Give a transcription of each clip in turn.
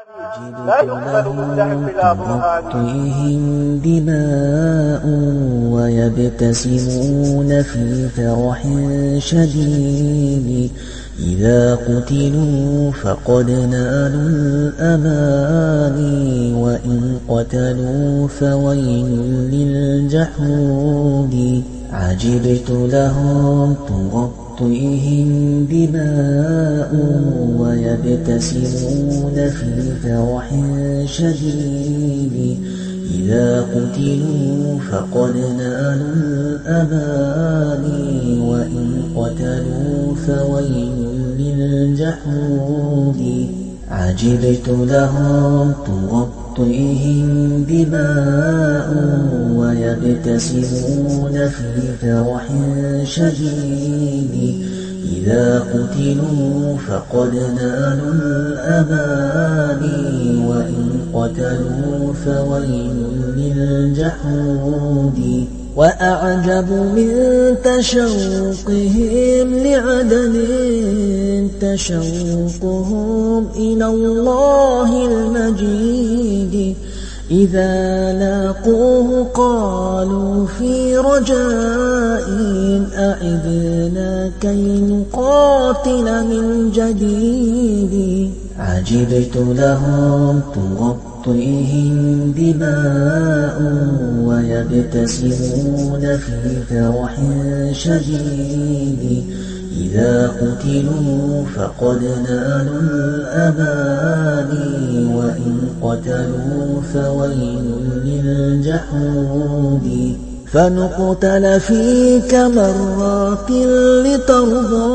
لا يقبل منتهب بلا برهان. تغطيهم دماء ويبتسمون في فرح شديد إذا قتلوا فقد نالوا الأماني وإن قتلوا فويل للجحود عجبت لهم تغطيهم دماء ويبتسمون في فرح شديد إذا قتلوا فقد نالوا الأماني وإن قتلوا فويل للجحود عجبت لهم تغطيهم دماء ويبتسمون في فرح شديد إذا قتلوا فقد نالوا الأماني وإن قتلوا فويل للجحود وأعجب من تشوقهم لعدن تشوقهم إلى الله المجيد إذا لاقوه قالوا في رجاء أعدنا كي نقاتل من جديد عجبت لهم تغطيهم دماء ويبتسمون في فرح شديد إذا قتلوا فقد نالوا الأماني وإن قتلوا فويل للجحود فنقتل فيك مرات لترضى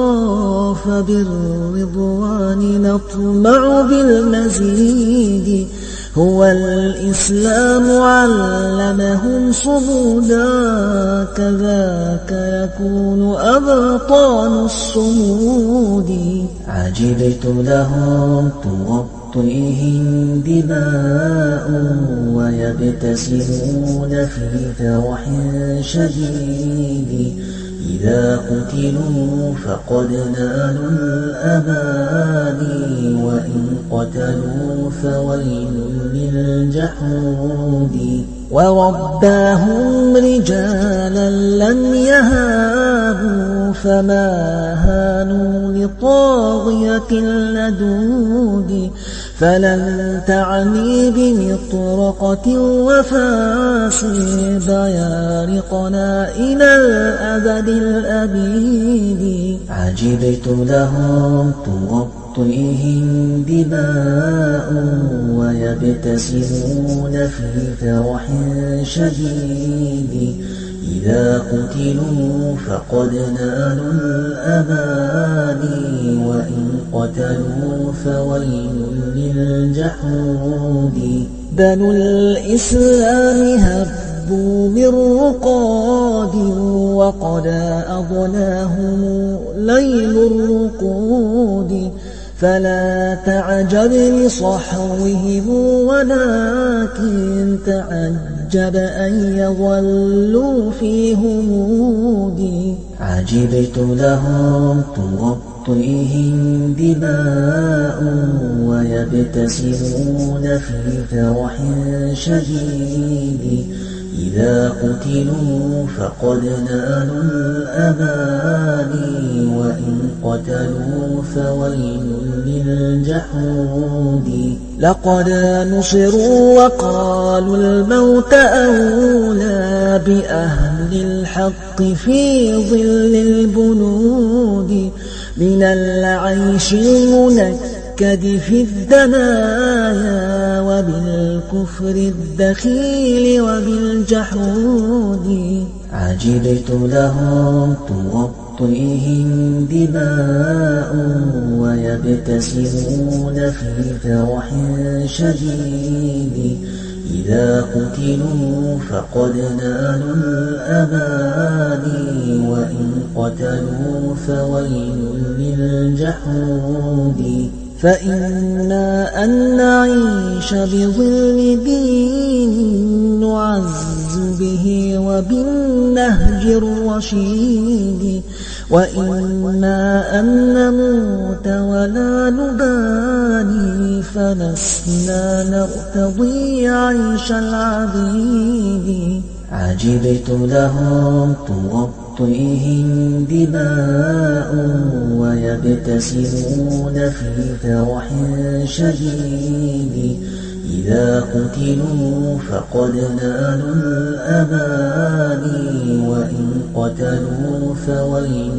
فبالرضوان نطمع بالمزيد هو الإسلام علمهم صمودا كذاك يكون أبطان الصمود عجبت لهم تغطيهم دماء ويبتسمون في فرح شديد إذا قتلوا فقد نالوا الأماني وإن قتلوا فويل للجحود ورباهم رجالا لم يهابوا فما هانوا لطاغية اللدود فلن تعني بمطرقة وفاس بيارقنا إلى الأبد الأبيد عجبت لهم تغطيهم دماء ويبتسمون في فرح شديد إذا قتلوا فقد نالوا الأماني وإن قتلوا فويل للجحود بنو الإسلام هبوا من رقاد وقد أضلاهم ليل الرقود فلا تعجب لصحوهم ولكن تعجب أن يظلوا في همود عجبت لهم تغطيهم دماء ويبتسمون في فرح شديد إذا قتلوا فقد نالوا الأماني وإن قتلوا فويل للجحود لقد نصروا وقالوا الموت أولى بأهل الحق في ظل البنود من العيش المنكد في الدنايا وبالكفر الدخيل وبالجحود عجبت لهم تغطيهم دماء ويبتسمون في فرح شديد إذا قتلوا فقد نالوا الأماني وإن قتلوا فويل للجحود فإنا أن نعيش بظل دين نعز حزبه وبالنهج الرشيد وإنا أن نموت ولا نبالي فلسنا نرتضي عيش العبيد عجبت لهم تغطيهم دماء ويبتسمون في فرح شديد إذا قتلوا فقد نالوا الأماني وإن قتلوا فويل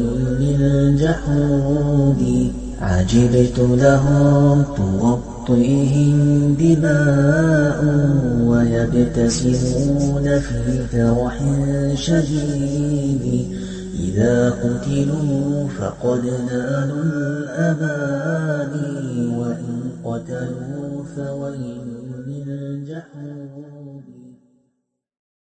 للجحود عجبت لهم تغطيهم دماء ويبتسمون في فرح شديد إذا قتلوا فقد نالوا الأماني وإن قتلوا فويل للجحود